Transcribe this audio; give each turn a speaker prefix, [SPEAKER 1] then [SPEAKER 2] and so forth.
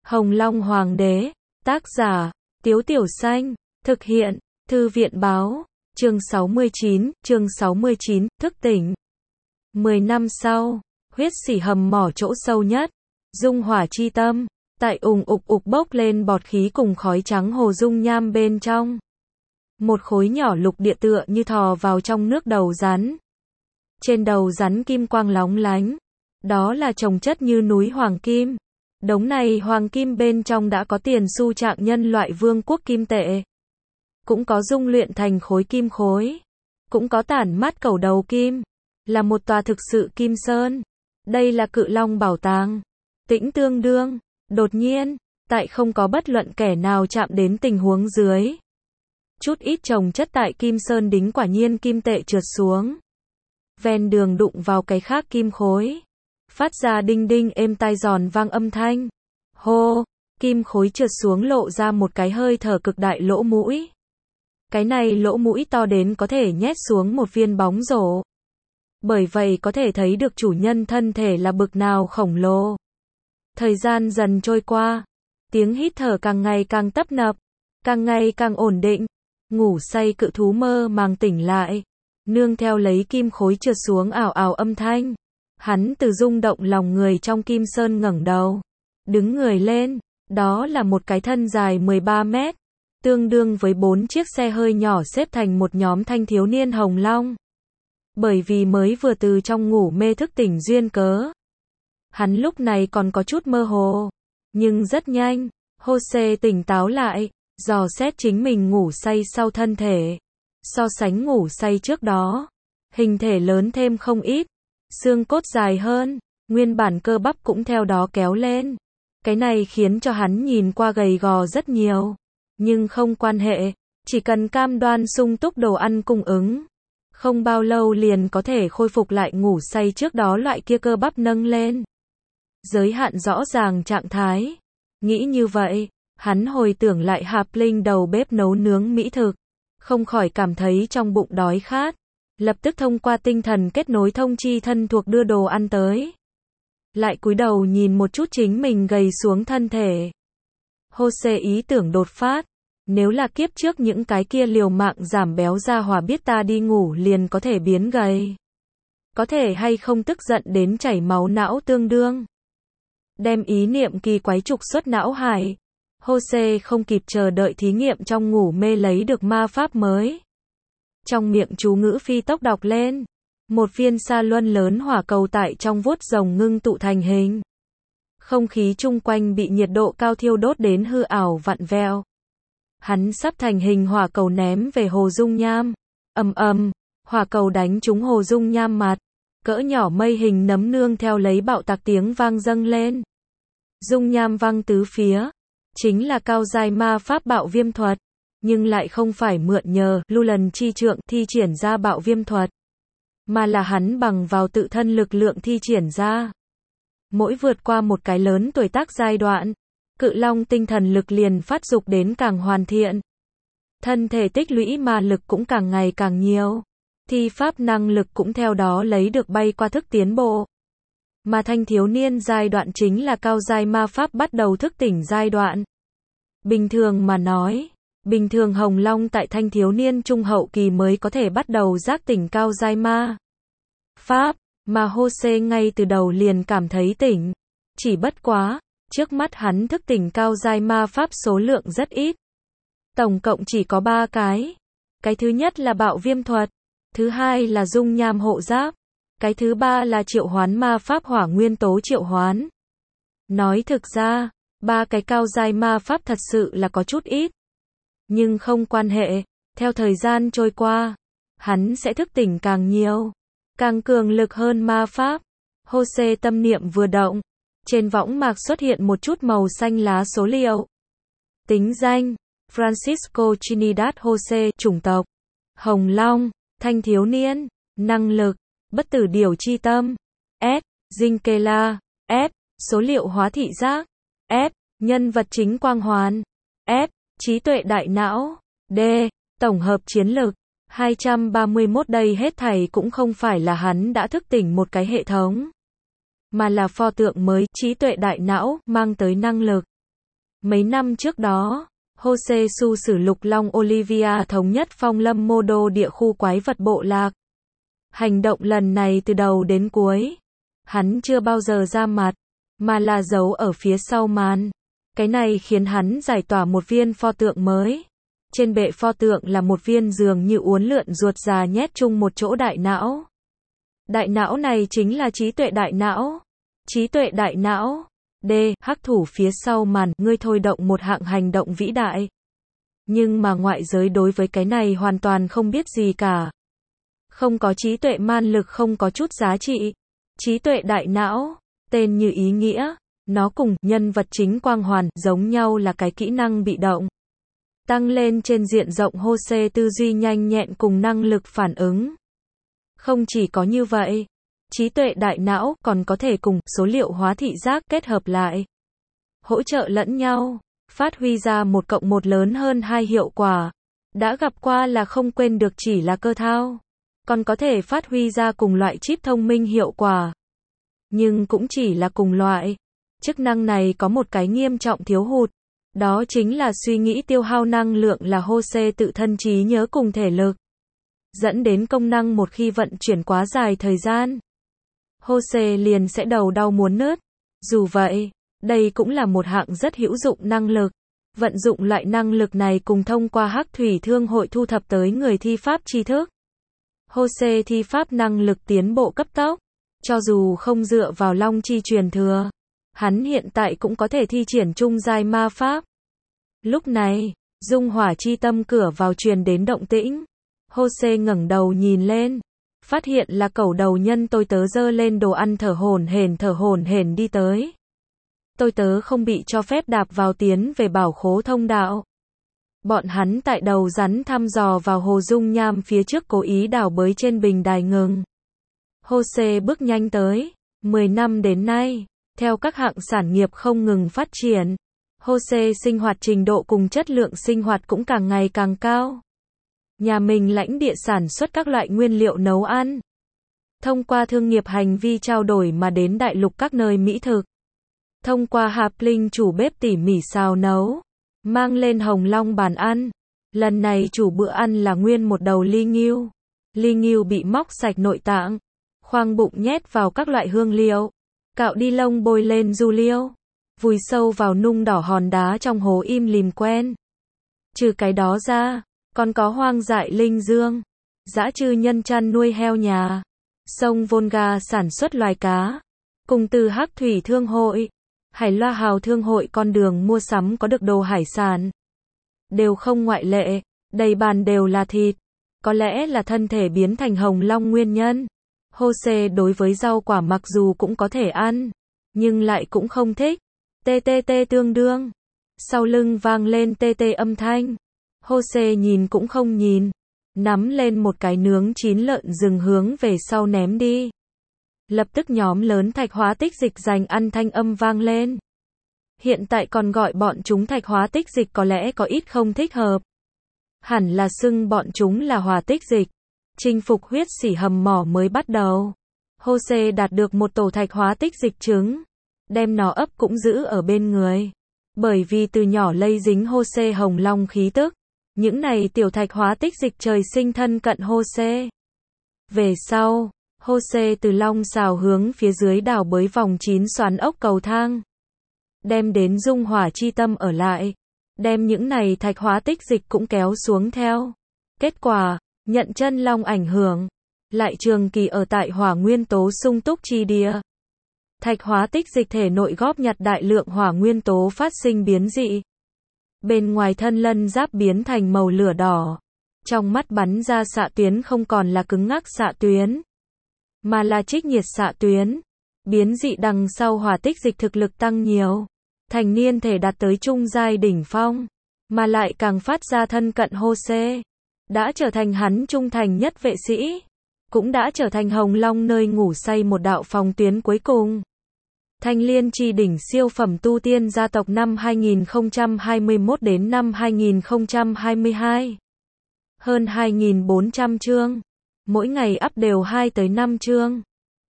[SPEAKER 1] Hồng Long Hoàng đế, tác giả, Tiếu Tiểu Xanh, thực hiện, Thư viện báo, chương 69, thức tỉnh. 10 năm sau, huyết sỉ hầm mỏ chỗ sâu nhất, dung hỏa chi tâm, tại ùng ục bốc lên bọt khí cùng khói trắng hồ dung nham bên trong. Một khối nhỏ lục địa tựa như thò vào trong nước đầu rắn. Trên đầu rắn kim quang lóng lánh, đó là chồng chất như núi hoàng kim. Đống này hoàng kim bên trong đã có tiền xu trạng nhân loại vương quốc kim tệ. Cũng có dung luyện thành khối kim khối. Cũng có tản mát cầu đầu kim. Là một tòa thực sự kim sơn. Đây là Cự Long bảo tàng. Tĩnh tương đương. Đột nhiên, tại không có bất luận kẻ nào chạm đến tình huống dưới. Chút ít chồng chất tại kim sơn đính quả nhiên kim tệ trượt xuống. Ven đường đụng vào cái khác kim khối. Phát ra đinh đinh êm tai giòn vang âm thanh. Hô, kim khối trượt xuống lộ ra một cái hơi thở cực đại lỗ mũi. Cái này lỗ mũi to đến có thể nhét xuống một viên bóng rổ. Bởi vậy có thể thấy được chủ nhân thân thể là bực nào khổng lồ. Thời gian dần trôi qua, tiếng hít thở càng ngày càng tấp nập, càng ngày càng ổn định. Ngủ say cự thú mơ màng tỉnh lại, nương theo lấy kim khối trượt xuống ảo ảo âm thanh. Hắn từ rung động lòng người trong kim sơn ngẩng đầu, đứng người lên, đó là một cái thân dài 13 mét, tương đương với 4 chiếc xe hơi nhỏ xếp thành một nhóm thanh thiếu niên hồng long. Bởi vì mới vừa từ trong ngủ mê thức tỉnh duyên cớ, hắn lúc này còn có chút mơ hồ, nhưng rất nhanh, Jose tỉnh táo lại, dò xét chính mình ngủ say sau thân thể. So sánh ngủ say trước đó, hình thể lớn thêm không ít, xương cốt dài hơn, nguyên bản cơ bắp cũng theo đó kéo lên. Cái này khiến cho hắn nhìn qua gầy gò rất nhiều. Nhưng không quan hệ, chỉ cần cam đoan sung túc đồ ăn cung ứng. Không bao lâu liền có thể khôi phục lại ngủ say trước đó loại kia cơ bắp nâng lên. Giới hạn rõ ràng trạng thái. Nghĩ như vậy, hắn hồi tưởng lại Hạp Linh đầu bếp nấu nướng mỹ thực. Không khỏi cảm thấy trong bụng đói khát. Lập tức thông qua tinh thần kết nối thông chi thân thuộc đưa đồ ăn tới. Lại cúi đầu nhìn một chút chính mình gầy xuống thân thể. Jose ý tưởng đột phát. Nếu là kiếp trước những cái kia liều mạng giảm béo ra hỏa biết ta đi ngủ liền có thể biến gầy. Có thể hay không tức giận đến chảy máu não tương đương. Đem ý niệm kỳ quái trục xuất não hải. Jose không kịp chờ đợi thí nghiệm trong ngủ mê lấy được ma pháp mới. Trong miệng chú ngữ phi tốc đọc lên. Một viên sa luân lớn hỏa cầu tại trong vuốt rồng ngưng tụ thành hình. Không khí chung quanh bị nhiệt độ cao thiêu đốt đến hư ảo vặn vẹo. Hắn sắp thành hình hỏa cầu ném về hồ dung nham. Ầm ầm, hỏa cầu đánh trúng hồ dung nham mặt. Cỡ nhỏ mây hình nấm nương theo lấy bạo tạc tiếng vang dâng lên. Dung nham văng tứ phía. Chính là cao giai ma pháp bạo viêm thuật. Nhưng lại không phải mượn nhờ Lưu Lần chi trượng thi triển ra bạo viêm thuật. Mà là hắn bằng vào tự thân lực lượng thi triển ra. Mỗi vượt qua một cái lớn tuổi tác giai đoạn, Cự Long tinh thần lực liền phát dục đến càng hoàn thiện. Thân thể tích lũy ma lực cũng càng ngày càng nhiều. Thi pháp năng lực cũng theo đó lấy được bay qua thức tiến bộ. Mà thanh thiếu niên giai đoạn chính là cao giai ma pháp bắt đầu thức tỉnh giai đoạn. Bình thường mà nói, bình thường Hồng Long tại thanh thiếu niên trung hậu kỳ mới có thể bắt đầu giác tỉnh cao giai ma pháp, mà Jose ngay từ đầu liền cảm thấy tỉnh. Chỉ bất quá, trước mắt hắn thức tỉnh cao giai ma pháp số lượng rất ít. Tổng cộng chỉ có 3 cái. Cái thứ nhất là bạo viêm thuật, thứ hai là dung nham hộ giáp, cái thứ ba là triệu hoán ma pháp hỏa nguyên tố triệu hoán. Nói thực ra, 3 cái cao giai ma pháp thật sự là có chút ít. Nhưng không quan hệ, theo thời gian trôi qua, hắn sẽ thức tỉnh càng nhiều, càng cường lực hơn ma pháp. Jose tâm niệm vừa động, trên võng mạc xuất hiện một chút màu xanh lá số liệu. Tính danh, Francisco Trinidad Jose, chủng tộc, Hồng Long, thanh thiếu niên, năng lực, bất tử điều chi tâm, S, Zinkela, F, số liệu hóa thị giác, F, nhân vật chính quang hoàn, F, trí tuệ đại não, D, tổng hợp chiến lực, 231. Đây hết thảy cũng không phải là hắn đã thức tỉnh một cái hệ thống, mà là pho tượng mới, trí tuệ đại não, mang tới năng lực. Mấy năm trước đó, Jose Su sử Lục Long Olivia thống nhất Phong Lâm Mô Đô địa khu quái vật bộ lạc. Hành động lần này từ đầu đến cuối, hắn chưa bao giờ ra mặt, mà là giấu ở phía sau màn. Cái này khiến hắn giải tỏa một viên pho tượng mới. Trên bệ pho tượng là một viên dường như uốn lượn ruột già nhét chung một chỗ đại não. Đại não này chính là trí tuệ đại não. Trí tuệ đại não. D. Hắc thủ phía sau màn, ngươi thôi động một hạng hành động vĩ đại. Nhưng mà ngoại giới đối với cái này hoàn toàn không biết gì cả. Không có trí tuệ man lực, không có chút giá trị. Trí tuệ đại não, tên như ý nghĩa, nó cùng nhân vật chính quang hoàn giống nhau là cái kỹ năng bị động. Tăng lên trên diện rộng Jose tư duy nhanh nhẹn cùng năng lực phản ứng. Không chỉ có như vậy, trí tuệ đại não còn có thể cùng số liệu hóa thị giác kết hợp lại. Hỗ trợ lẫn nhau, phát huy ra 1+1 lớn hơn 2 hiệu quả. Đã gặp qua là không quên được chỉ là cơ thao. Còn có thể phát huy ra cùng loại chip thông minh hiệu quả. Nhưng cũng chỉ là cùng loại. Chức năng này có một cái nghiêm trọng thiếu hụt. Đó chính là suy nghĩ tiêu hao năng lượng là Jose tự thân trí nhớ cùng thể lực. Dẫn đến công năng một khi vận chuyển quá dài thời gian, Jose liền sẽ đầu đau muốn nứt. Dù vậy, đây cũng là một hạng rất hữu dụng năng lực. Vận dụng loại năng lực này cùng thông qua Hắc Thủy Thương hội thu thập tới người thi pháp tri thức. Jose thi pháp năng lực tiến bộ cấp tốc. Cho dù không dựa vào Long Chi truyền thừa, hắn hiện tại cũng có thể thi triển trung giai ma pháp. Lúc này, dung hỏa chi tâm cửa vào truyền đến động tĩnh. Jose ngẩng đầu nhìn lên, phát hiện là cẩu đầu nhân tôi tớ giơ lên đồ ăn thở hổn hển đi tới. Tôi tớ không bị cho phép đạp vào tiến về bảo khố thông đạo. Bọn hắn tại đầu rắn thăm dò vào hồ dung nham phía trước cố ý đào bới trên bình đài ngừng. Jose bước nhanh tới. 10 năm đến nay, theo các hạng sản nghiệp không ngừng phát triển, Jose sinh hoạt trình độ cùng chất lượng sinh hoạt cũng càng ngày càng cao. Nhà mình lãnh địa sản xuất các loại nguyên liệu nấu ăn. Thông qua thương nghiệp hành vi trao đổi mà đến đại lục các nơi mỹ thực. Thông qua Hạp Linh chủ bếp tỉ mỉ xào nấu, mang lên Hồng Long bàn ăn. Lần này chủ bữa ăn là nguyên một đầu ly ngưu. Ly ngưu bị móc sạch nội tạng, khoang bụng nhét vào các loại hương liệu, cạo đi lông bôi lên du liêu, vùi sâu vào nung đỏ hòn đá trong hố im lìm quen. Trừ cái đó ra, còn có hoang dại linh dương, dã trư nhân chăn nuôi heo nhà, sông Volga sản xuất loài cá, cùng từ Hắc Thủy Thương hội, Hải Loa Hào Thương hội con đường mua sắm có được đồ hải sản. Đều không ngoại lệ, đầy bàn đều là thịt. Có lẽ là thân thể biến thành hồng long nguyên nhân. Jose đối với rau quả mặc dù cũng có thể ăn, nhưng lại cũng không thích. TTT tương đương. Sau lưng vang lên TT âm thanh. Jose nhìn cũng không nhìn, nắm lên một cái nướng chín lợn rừng hướng về sau ném đi. Lập tức nhóm lớn thạch hóa tích dịch dành ăn thanh âm vang lên. Hiện tại còn gọi bọn chúng thạch hóa tích dịch có lẽ có ít không thích hợp. Hẳn là xưng bọn chúng là hỏa tích dịch. Chinh phục huyết sỉ hầm mỏ mới bắt đầu. Jose đạt được một tổ thạch hóa tích dịch trứng. Đem nó ấp cũng giữ ở bên người. Bởi vì từ nhỏ lây dính Jose hồng long khí tức. Những này tiểu thạch hóa tích dịch trời sinh thân cận Jose. Về sau, Jose từ long xào hướng phía dưới đào bới vòng 9 xoắn ốc cầu thang. Đem đến dung hỏa chi tâm ở lại. Đem những này thạch hóa tích dịch cũng kéo xuống theo. Kết quả, nhận chân long ảnh hưởng. Lại trường kỳ ở tại hỏa nguyên tố sung túc chi địa. Thạch hóa tích dịch thể nội góp nhặt đại lượng hỏa nguyên tố phát sinh biến dị. Bên ngoài thân lân giáp biến thành màu lửa đỏ. Trong mắt bắn ra xạ tuyến không còn là cứng ngắc xạ tuyến, mà là trích nhiệt xạ tuyến. Biến dị đằng sau hỏa tích dịch thực lực tăng nhiều. Thành niên thể đạt tới trung giai đỉnh phong, mà lại càng phát ra thân cận Jose. Đã trở thành hắn trung thành nhất vệ sĩ. Cũng đã trở thành Hồng Long nơi ngủ say một đạo phòng tuyến cuối cùng. Thanh Liên chi đỉnh siêu phẩm tu tiên gia tộc năm 2021 đến năm 2022. Hơn 2.400 chương. Mỗi ngày up đều 2 tới 5 chương.